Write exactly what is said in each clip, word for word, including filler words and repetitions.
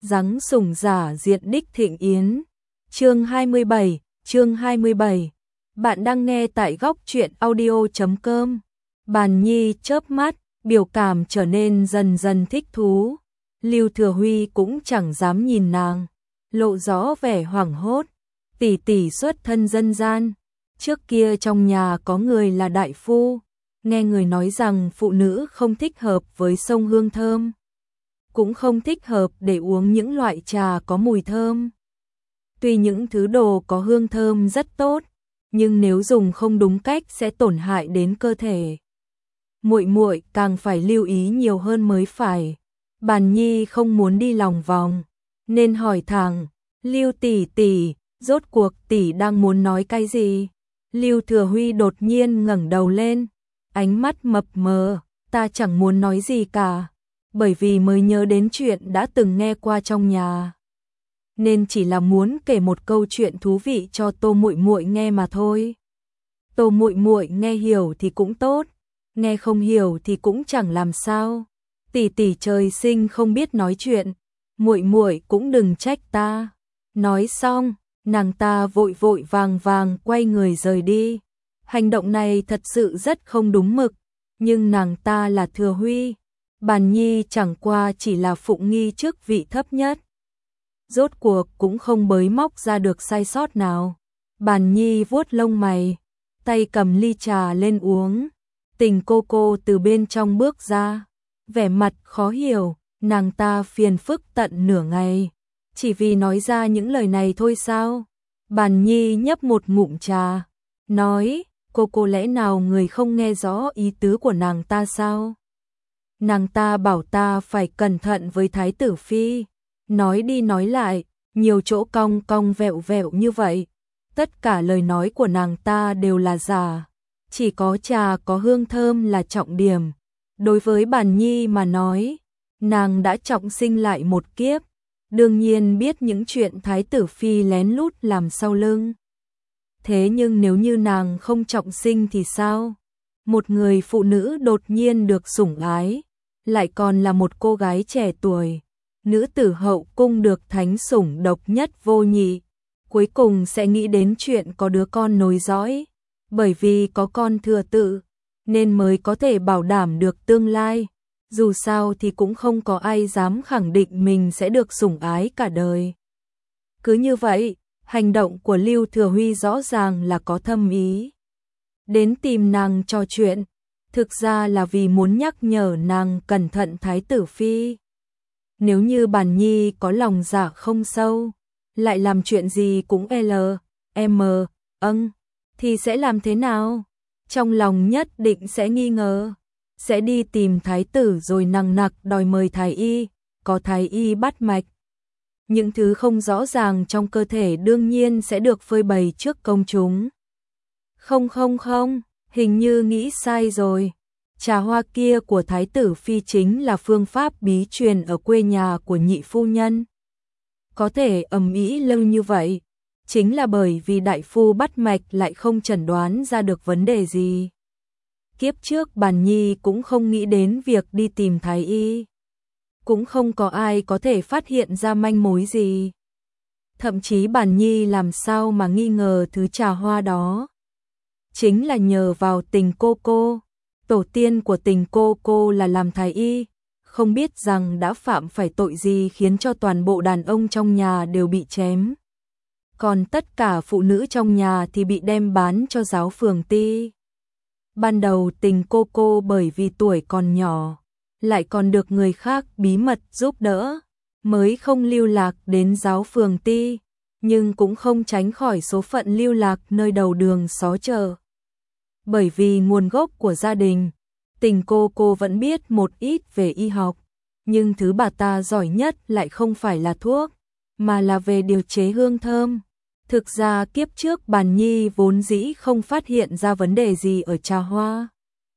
Giáng sủng giả diện đích thịnh yến. Chương hai mươi bảy, chương hai mươi bảy. Bạn đang nghe tại góc truyện audio chấm com. Bàn Nhi chớp mắt, biểu cảm trở nên dần dần thích thú. Lưu Thừa Huy cũng chẳng dám nhìn nàng, lộ rõ vẻ hoảng hốt. Tỷ tỷ xuất thân dân gian, trước kia trong nhà có người là đại phu, nghe người nói rằng phụ nữ không thích hợp với sông hương thơm, cũng không thích hợp để uống những loại trà có mùi thơm. Tuy những thứ đồ có hương thơm rất tốt, nhưng nếu dùng không đúng cách sẽ tổn hại đến cơ thể. Muội muội càng phải lưu ý nhiều hơn mới phải. Bàn Nhi không muốn đi lòng vòng, nên hỏi thẳng, Lưu tỷ tỷ, rốt cuộc tỷ đang muốn nói cái gì? Lưu Thừa Huy đột nhiên ngẩng đầu lên, ánh mắt mập mờ, ta chẳng muốn nói gì cả, bởi vì mới nhớ đến chuyện đã từng nghe qua trong nhà, nên chỉ là muốn kể một câu chuyện thú vị cho Tô muội muội nghe mà thôi. Tô muội muội nghe hiểu thì cũng tốt, nghe không hiểu thì cũng chẳng làm sao. Tỷ tỷ trời sinh không biết nói chuyện, muội muội cũng đừng trách ta. Nói xong, nàng ta vội vội vàng vàng quay người rời đi. Hành động này thật sự rất không đúng mực, nhưng nàng ta là Thừa Huy, Bàn Nhi chẳng qua chỉ là phụng nghi chức vị thấp nhất. Rốt cuộc cũng không bới móc ra được sai sót nào. Bàn Nhi vuốt lông mày, tay cầm ly trà lên uống. Tình cô cô từ bên trong bước ra, vẻ mặt khó hiểu, nàng ta phiền phức tận nửa ngày, chỉ vì nói ra những lời này thôi sao? Bàn Nhi nhấp một ngụm trà, nói, cô cô lẽ nào người không nghe rõ ý tứ của nàng ta sao? Nàng ta bảo ta phải cẩn thận với Thái tử Phi, nói đi nói lại, nhiều chỗ cong cong vẹo vẹo như vậy, tất cả lời nói của nàng ta đều là giả, chỉ có trà có hương thơm là trọng điểm. Đối với Bàn Nhi mà nói, nàng đã trọng sinh lại một kiếp, đương nhiên biết những chuyện Thái tử Phi lén lút làm sau lưng. Thế nhưng nếu như nàng không trọng sinh thì sao? Một người phụ nữ đột nhiên được sủng ái, lại còn là một cô gái trẻ tuổi, nữ tử hậu cung được thánh sủng độc nhất vô nhị, cuối cùng sẽ nghĩ đến chuyện có đứa con nối dõi, bởi vì có con thừa tự, nên mới có thể bảo đảm được tương lai. Dù sao thì cũng không có ai dám khẳng định mình sẽ được sủng ái cả đời. Cứ như vậy, hành động của Lưu Thừa Huy rõ ràng là có thâm ý. Đến tìm nàng trò chuyện, thực ra là vì muốn nhắc nhở nàng cẩn thận Thái tử Phi. Nếu như Bàn Nhi có lòng dạ không sâu, lại làm chuyện gì cũng L, M, âng, thì sẽ làm thế nào? Trong lòng nhất định sẽ nghi ngờ, sẽ đi tìm thái tử rồi nằng nặc đòi mời thái y, có thái y bắt mạch. Những thứ không rõ ràng trong cơ thể đương nhiên sẽ được phơi bày trước công chúng. Không không không, hình như nghĩ sai rồi. Trà hoa kia của Thái tử Phi chính là phương pháp bí truyền ở quê nhà của nhị phu nhân. Có thể ầm ĩ lâu như vậy, chính là bởi vì đại phu bắt mạch lại không chẩn đoán ra được vấn đề gì. Kiếp trước Bàn Nhi cũng không nghĩ đến việc đi tìm thái y, cũng không có ai có thể phát hiện ra manh mối gì. Thậm chí Bàn Nhi làm sao mà nghi ngờ thứ trà hoa đó. Chính là nhờ vào Tình cô cô, tổ tiên của Tình cô cô là làm thái y, không biết rằng đã phạm phải tội gì khiến cho toàn bộ đàn ông trong nhà đều bị chém. Còn tất cả phụ nữ trong nhà thì bị đem bán cho giáo phường ti. Ban đầu Tình cô cô bởi vì tuổi còn nhỏ, lại còn được người khác bí mật giúp đỡ, mới không lưu lạc đến giáo phường ti, nhưng cũng không tránh khỏi số phận lưu lạc nơi đầu đường xó chợ. Bởi vì nguồn gốc của gia đình, Tình cô cô vẫn biết một ít về y học, nhưng thứ bà ta giỏi nhất lại không phải là thuốc, mà là về điều chế hương thơm. Thực ra kiếp trước Bàn Nhi vốn dĩ không phát hiện ra vấn đề gì ở trà hoa,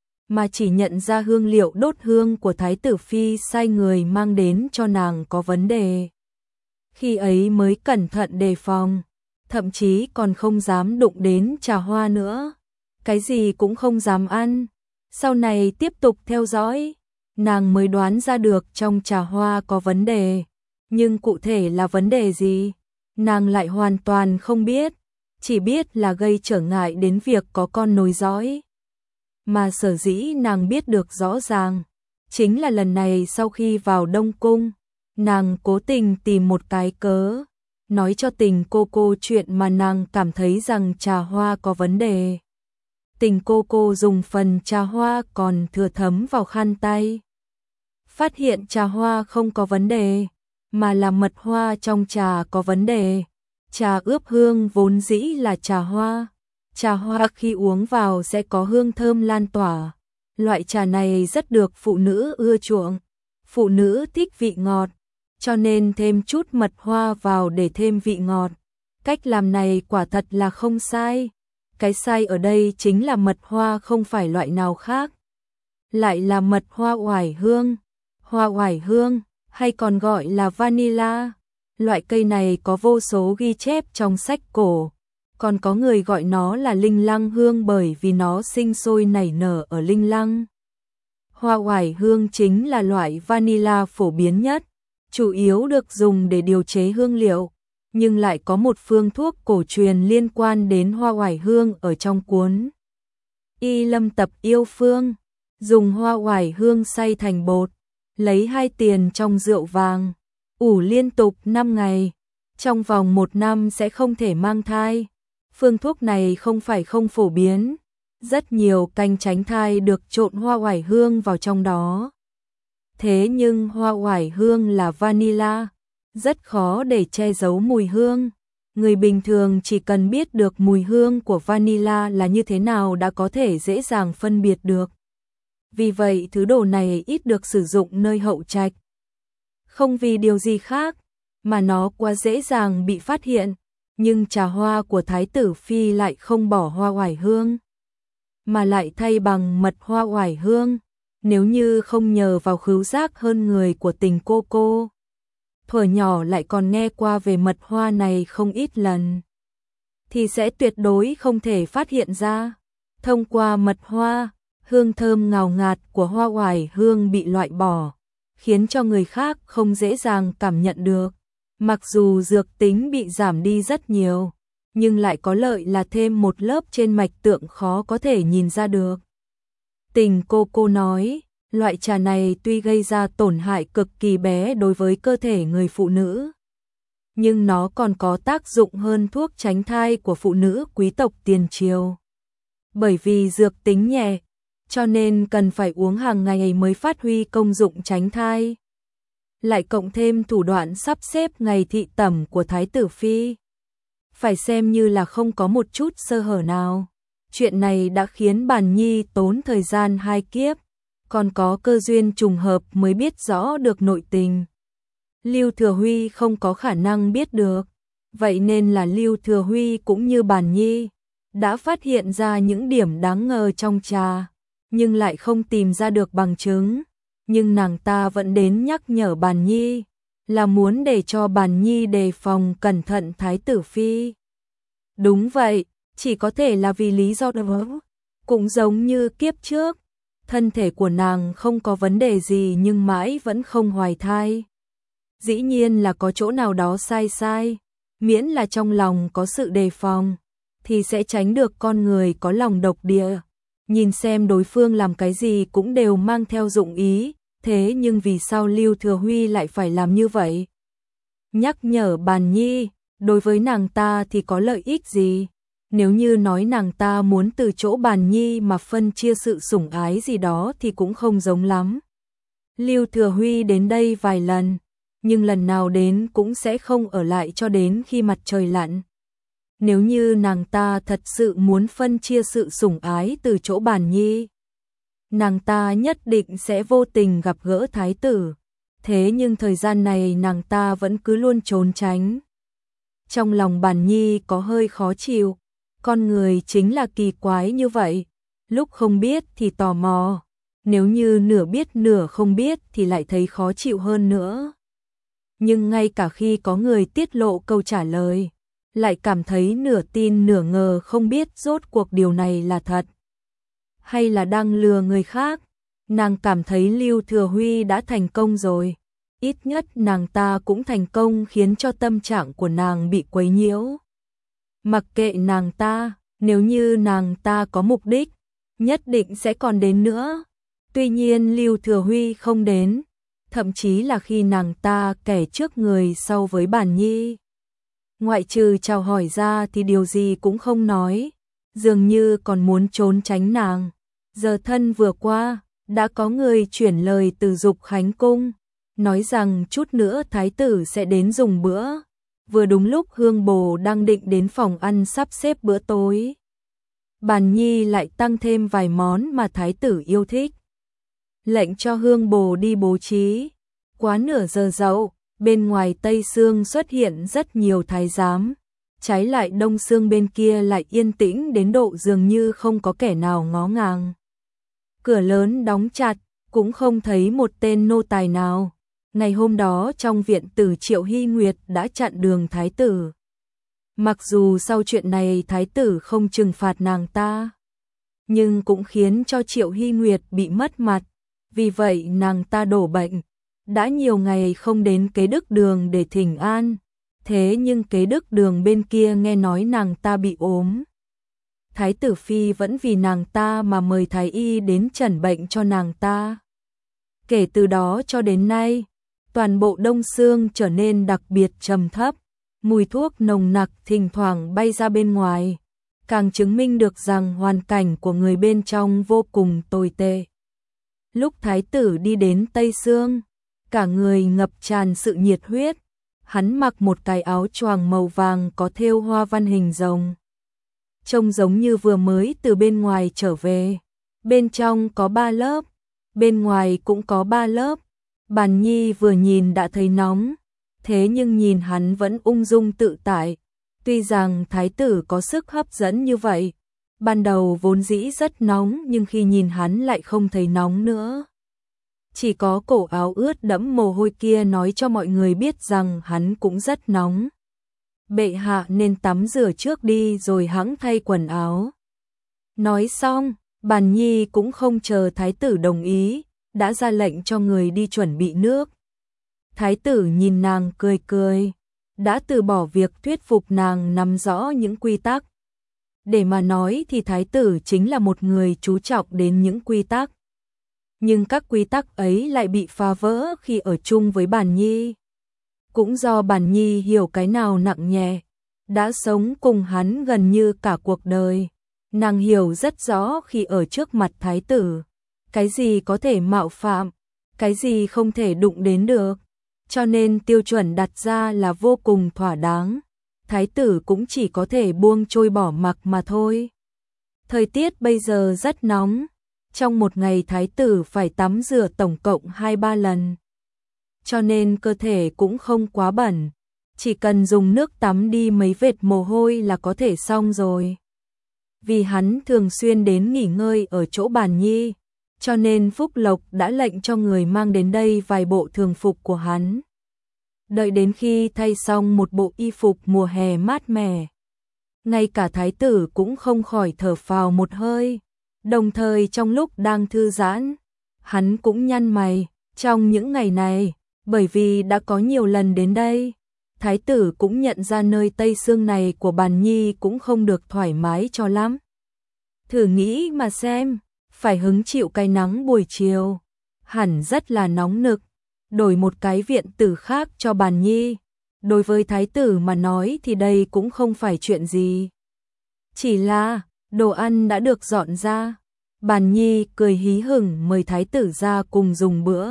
mà chỉ nhận ra hương liệu đốt hương của Thái tử Phi sai người mang đến cho nàng có vấn đề. Khi ấy mới cẩn thận đề phòng, thậm chí còn không dám đụng đến trà hoa nữa, cái gì cũng không dám ăn. Sau này tiếp tục theo dõi, nàng mới đoán ra được trong trà hoa có vấn đề. Nhưng cụ thể là vấn đề gì, nàng lại hoàn toàn không biết, chỉ biết là gây trở ngại đến việc có con nối dõi. Mà sở dĩ nàng biết được rõ ràng, chính là lần này sau khi vào Đông Cung, nàng cố tình tìm một cái cớ, nói cho Tình cô cô chuyện mà nàng cảm thấy rằng trà hoa có vấn đề. Tình cô cô dùng phần trà hoa còn thừa thấm vào khăn tay. Phát hiện trà hoa không có vấn đề, mà là mật hoa trong trà có vấn đề. Trà ướp hương vốn dĩ là trà hoa. Trà hoa khi uống vào sẽ có hương thơm lan tỏa. Loại trà này rất được phụ nữ ưa chuộng. Phụ nữ thích vị ngọt, cho nên thêm chút mật hoa vào để thêm vị ngọt. Cách làm này quả thật là không sai. Cái sai ở đây chính là mật hoa không phải loại nào khác, lại là mật hoa oải hương. Hoa oải hương, hay còn gọi là vanilla, loại cây này có vô số ghi chép trong sách cổ, còn có người gọi nó là linh lăng hương bởi vì nó sinh sôi nảy nở ở linh lăng. Hoa oải hương chính là loại vanilla phổ biến nhất, chủ yếu được dùng để điều chế hương liệu, nhưng lại có một phương thuốc cổ truyền liên quan đến hoa oải hương ở trong cuốn Y Lâm Tập Yêu Phương. Dùng hoa oải hương xay thành bột, lấy hai tiền trong rượu vàng, ủ liên tục năm ngày, trong vòng một năm sẽ không thể mang thai. Phương thuốc này không phải không phổ biến, rất nhiều canh tránh thai được trộn hoa oải hương vào trong đó. Thế nhưng hoa oải hương là vanilla, rất khó để che giấu mùi hương. Người bình thường chỉ cần biết được mùi hương của vanilla là như thế nào đã có thể dễ dàng phân biệt được. Vì vậy thứ đồ này ít được sử dụng nơi hậu trạch. Không vì điều gì khác, mà nó quá dễ dàng bị phát hiện. Nhưng trà hoa của Thái tử Phi lại không bỏ hoa oải hương, mà lại thay bằng mật hoa oải hương. Nếu như không nhờ vào khứu giác hơn người của Tình cô cô, thuở nhỏ lại còn nghe qua về mật hoa này không ít lần, thì sẽ tuyệt đối không thể phát hiện ra. Thông qua mật hoa, hương thơm ngào ngạt của hoa oải hương bị loại bỏ, khiến cho người khác không dễ dàng cảm nhận được. Mặc dù dược tính bị giảm đi rất nhiều, nhưng lại có lợi là thêm một lớp trên mạch tượng khó có thể nhìn ra được. Tình cô cô nói, loại trà này tuy gây ra tổn hại cực kỳ bé đối với cơ thể người phụ nữ, nhưng nó còn có tác dụng hơn thuốc tránh thai của phụ nữ quý tộc tiền triều. Bởi vì dược tính nhẹ, cho nên cần phải uống hàng ngày mới phát huy công dụng tránh thai. Lại cộng thêm thủ đoạn sắp xếp ngày thị tẩm của Thái tử Phi, phải xem như là không có một chút sơ hở nào. Chuyện này đã khiến Bàn Nhi tốn thời gian hai kiếp, còn có cơ duyên trùng hợp mới biết rõ được nội tình. Lưu Thừa Huy không có khả năng biết được, vậy nên là Lưu Thừa Huy cũng như Bàn Nhi, đã phát hiện ra những điểm đáng ngờ trong trà, nhưng lại không tìm ra được bằng chứng. Nhưng nàng ta vẫn đến nhắc nhở Bàn Nhi, là muốn để cho Bàn Nhi đề phòng cẩn thận Thái tử Phi. Đúng vậy, chỉ có thể là vì lý do đó. Cũng giống như kiếp trước, thân thể của nàng không có vấn đề gì nhưng mãi vẫn không hoài thai. Dĩ nhiên là có chỗ nào đó sai sai, miễn là trong lòng có sự đề phòng, thì sẽ tránh được con người có lòng độc địa. Nhìn xem đối phương làm cái gì cũng đều mang theo dụng ý, thế nhưng vì sao Lưu Thừa Huy lại phải làm như vậy? Nhắc nhở Bàn Nhi, đối với nàng ta thì có lợi ích gì? Nếu như nói nàng ta muốn từ chỗ Bàn Nhi mà phân chia sự sủng ái gì đó thì cũng không giống lắm. Lưu Thừa Huy đến đây vài lần, nhưng lần nào đến cũng sẽ không ở lại cho đến khi mặt trời lặn. Nếu như nàng ta thật sự muốn phân chia sự sủng ái từ chỗ Bàn Nhi, nàng ta nhất định sẽ vô tình gặp gỡ thái tử. Thế nhưng thời gian này nàng ta vẫn cứ luôn trốn tránh. Trong lòng Bàn Nhi có hơi khó chịu, con người chính là kỳ quái như vậy, lúc không biết thì tò mò, nếu như nửa biết nửa không biết thì lại thấy khó chịu hơn nữa. Nhưng ngay cả khi có người tiết lộ câu trả lời, lại cảm thấy nửa tin nửa ngờ, không biết rốt cuộc điều này là thật hay là đang lừa người khác. Nàng cảm thấy Lưu Thừa Huy đã thành công rồi, ít nhất nàng ta cũng thành công khiến cho tâm trạng của nàng bị quấy nhiễu. Mặc kệ nàng ta, nếu như nàng ta có mục đích, nhất định sẽ còn đến nữa. Tuy nhiên Lưu Thừa Huy không đến, thậm chí là khi nàng ta kẻ trước người sau với Bản Nhi. Ngoại trừ chào hỏi ra thì điều gì cũng không nói, dường như còn muốn trốn tránh nàng. Giờ thân vừa qua, đã có người chuyển lời từ Dục Khánh Cung, nói rằng chút nữa thái tử sẽ đến dùng bữa. Vừa đúng lúc Hương Bồ đang định đến phòng ăn sắp xếp bữa tối. Bản Nhi lại tăng thêm vài món mà thái tử yêu thích. Lệnh cho Hương Bồ đi bố trí. Quá nửa giờ dậu, bên ngoài Tây Sương xuất hiện rất nhiều thái giám. Trái lại Đông Sương bên kia lại yên tĩnh đến độ dường như không có kẻ nào ngó ngàng. Cửa lớn đóng chặt, cũng không thấy một tên nô tài nào. Ngày hôm đó trong viện tử Triệu Hy Nguyệt đã chặn đường thái tử. Mặc dù sau chuyện này thái tử không trừng phạt nàng ta, nhưng cũng khiến cho Triệu Hy Nguyệt bị mất mặt. Vì vậy nàng ta đổ bệnh, đã nhiều ngày không đến Kế Đức Đường để thỉnh an. Thế nhưng Kế Đức Đường bên kia nghe nói nàng ta bị ốm. Thái tử phi vẫn vì nàng ta mà mời thái y đến chẩn bệnh cho nàng ta. Kể từ đó cho đến nay, toàn bộ Đông Sương trở nên đặc biệt trầm thấp, mùi thuốc nồng nặc thỉnh thoảng bay ra bên ngoài, càng chứng minh được rằng hoàn cảnh của người bên trong vô cùng tồi tệ. Lúc thái tử đi đến Tây Sương, cả người ngập tràn sự nhiệt huyết, hắn mặc một cái áo choàng màu vàng có thêu hoa văn hình rồng. Trông giống như vừa mới từ bên ngoài trở về. Bên trong có ba lớp, bên ngoài cũng có ba lớp. Bản Nhi vừa nhìn đã thấy nóng, thế nhưng nhìn hắn vẫn ung dung tự tại. Tuy rằng thái tử có sức hấp dẫn như vậy, ban đầu vốn dĩ rất nóng nhưng khi nhìn hắn lại không thấy nóng nữa. Chỉ có cổ áo ướt đẫm mồ hôi kia nói cho mọi người biết rằng hắn cũng rất nóng. Bệ hạ nên tắm rửa trước đi rồi hẵng thay quần áo. Nói xong, Bản Nhi cũng không chờ thái tử đồng ý, đã ra lệnh cho người đi chuẩn bị nước. Thái tử nhìn nàng cười cười, đã từ bỏ việc thuyết phục nàng nắm rõ những quy tắc. Để mà nói thì thái tử chính là một người chú trọng đến những quy tắc. Nhưng các quy tắc ấy lại bị phá vỡ khi ở chung với Bản Nhi. Cũng do Bản Nhi hiểu cái nào nặng nhẹ, đã sống cùng hắn gần như cả cuộc đời. Nàng hiểu rất rõ khi ở trước mặt thái tử, cái gì có thể mạo phạm, cái gì không thể đụng đến được. Cho nên tiêu chuẩn đặt ra là vô cùng thỏa đáng. Thái tử cũng chỉ có thể buông trôi bỏ mặc mà thôi. Thời tiết bây giờ rất nóng. Trong một ngày thái tử phải tắm rửa tổng cộng hai ba lần. Cho nên cơ thể cũng không quá bẩn. Chỉ cần dùng nước tắm đi mấy vệt mồ hôi là có thể xong rồi. Vì hắn thường xuyên đến nghỉ ngơi ở chỗ Bản Nhi, cho nên Phúc Lộc đã lệnh cho người mang đến đây vài bộ thường phục của hắn. Đợi đến khi thay xong một bộ y phục mùa hè mát mẻ, ngay cả thái tử cũng không khỏi thở phào một hơi. Đồng thời trong lúc đang thư giãn, hắn cũng nhăn mày. Trong những ngày này, bởi vì đã có nhiều lần đến đây, thái tử cũng nhận ra nơi Tây Sương này của Bản Nhi cũng không được thoải mái cho lắm. Thử nghĩ mà xem, phải hứng chịu cái nắng buổi chiều, hẳn rất là nóng nực. Đổi một cái viện tử khác cho Bản Nhi, đối với thái tử mà nói thì đây cũng không phải chuyện gì. Chỉ là đồ ăn đã được dọn ra, Bản Nhi cười hí hửng mời thái tử ra cùng dùng bữa.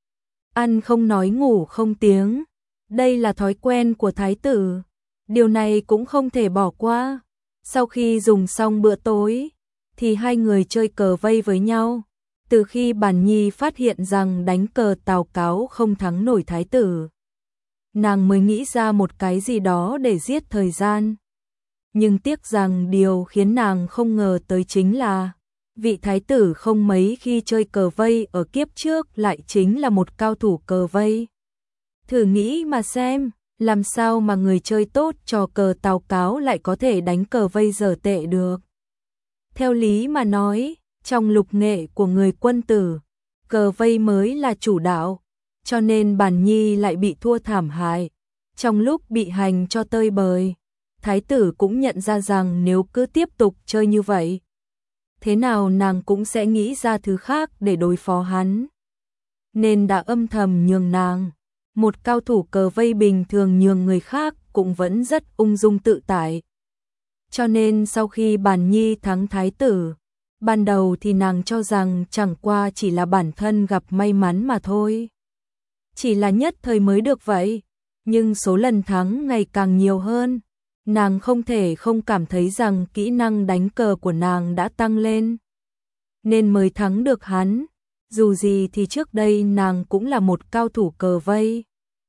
Ăn không nói ngủ không tiếng, đây là thói quen của thái tử, điều này cũng không thể bỏ qua. Sau khi dùng xong bữa tối, thì hai người chơi cờ vây với nhau. Từ khi Bản Nhi phát hiện rằng đánh cờ Tào Cáo không thắng nổi thái tử, nàng mới nghĩ ra một cái gì đó để giết thời gian. Nhưng tiếc rằng điều khiến nàng không ngờ tới chính là vị thái tử không mấy khi chơi cờ vây ở kiếp trước lại chính là một cao thủ cờ vây. Thử nghĩ mà xem, làm sao mà người chơi tốt trò cờ Tào Cáo lại có thể đánh cờ vây dở tệ được. Theo lý mà nói, trong lục nghệ của người quân tử, cờ vây mới là chủ đạo, cho nên Bàn Nhi lại bị thua thảm hại. Trong lúc bị hành cho tơi bời, thái tử cũng nhận ra rằng nếu cứ tiếp tục chơi như vậy, thế nào nàng cũng sẽ nghĩ ra thứ khác để đối phó hắn. Nên đã âm thầm nhường nàng. Một cao thủ cờ vây bình thường nhường người khác cũng vẫn rất ung dung tự tại. Cho nên sau khi Bàn Nhi thắng thái tử, ban đầu thì nàng cho rằng chẳng qua chỉ là bản thân gặp may mắn mà thôi. Chỉ là nhất thời mới được vậy, nhưng số lần thắng ngày càng nhiều hơn. Nàng không thể không cảm thấy rằng kỹ năng đánh cờ của nàng đã tăng lên, nên mới thắng được hắn. Dù gì thì trước đây nàng cũng là một cao thủ cờ vây.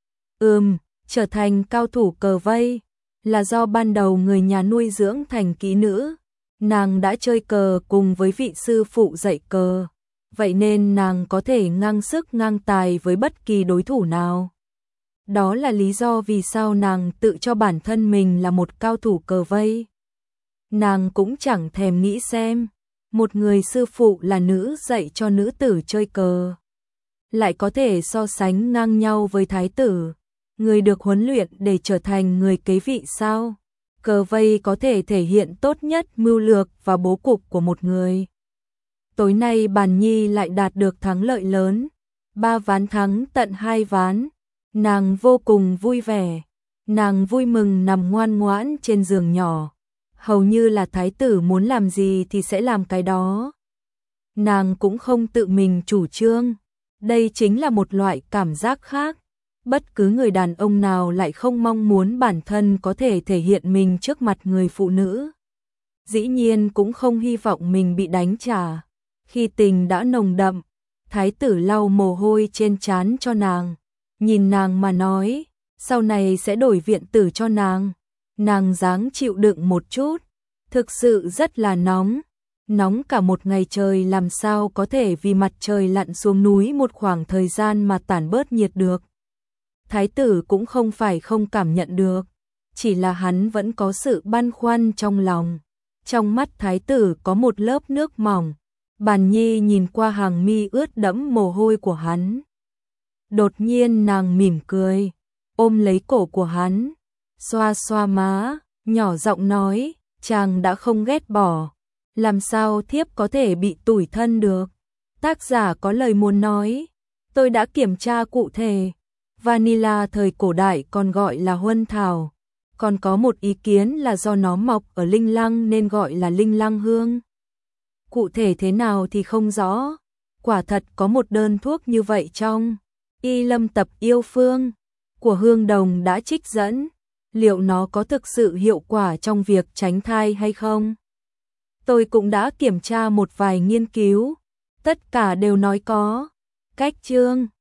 Ừm, trở thành cao thủ cờ vây là do ban đầu người nhà nuôi dưỡng thành kỹ nữ. Nàng đã chơi cờ cùng với vị sư phụ dạy cờ, vậy nên nàng có thể ngang sức ngang tài với bất kỳ đối thủ nào. Đó là lý do vì sao nàng tự cho bản thân mình là một cao thủ cờ vây. Nàng cũng chẳng thèm nghĩ xem, một người sư phụ là nữ dạy cho nữ tử chơi cờ, lại có thể so sánh ngang nhau với thái tử, người được huấn luyện để trở thành người kế vị sao? Cờ vây có thể thể hiện tốt nhất mưu lược và bố cục của một người. Tối nay Bàn Nhi lại đạt được thắng lợi lớn, ba ván thắng tận hai ván. Nàng vô cùng vui vẻ, nàng vui mừng nằm ngoan ngoãn trên giường nhỏ, hầu như là thái tử muốn làm gì thì sẽ làm cái đó. Nàng cũng không tự mình chủ trương, đây chính là một loại cảm giác khác. Bất cứ người đàn ông nào lại không mong muốn bản thân có thể thể hiện mình trước mặt người phụ nữ. Dĩ nhiên cũng không hy vọng mình bị đánh trả. Khi tình đã nồng đậm, thái tử lau mồ hôi trên trán cho nàng, nhìn nàng mà nói, sau này sẽ đổi viện tử cho nàng. Nàng dáng chịu đựng một chút, thực sự rất là nóng. Nóng cả một ngày trời làm sao có thể vì mặt trời lặn xuống núi một khoảng thời gian mà tản bớt nhiệt được. Thái tử cũng không phải không cảm nhận được, chỉ là hắn vẫn có sự băn khoăn trong lòng. Trong mắt thái tử có một lớp nước mỏng, Bàn Nhi nhìn qua hàng mi ướt đẫm mồ hôi của hắn. Đột nhiên nàng mỉm cười, ôm lấy cổ của hắn, xoa xoa má, nhỏ giọng nói, chàng đã không ghét bỏ, làm sao thiếp có thể bị tủi thân được. Tác giả có lời muốn nói, tôi đã kiểm tra cụ thể. Vanilla thời cổ đại còn gọi là huân thảo, còn có một ý kiến là do nó mọc ở linh lăng nên gọi là linh lăng hương. Cụ thể thế nào thì không rõ, quả thật có một đơn thuốc như vậy trong Y Lâm Tập Yêu Phương của Hương Đồng đã trích dẫn, liệu nó có thực sự hiệu quả trong việc tránh thai hay không? Tôi cũng đã kiểm tra một vài nghiên cứu, tất cả đều nói có. Cách chương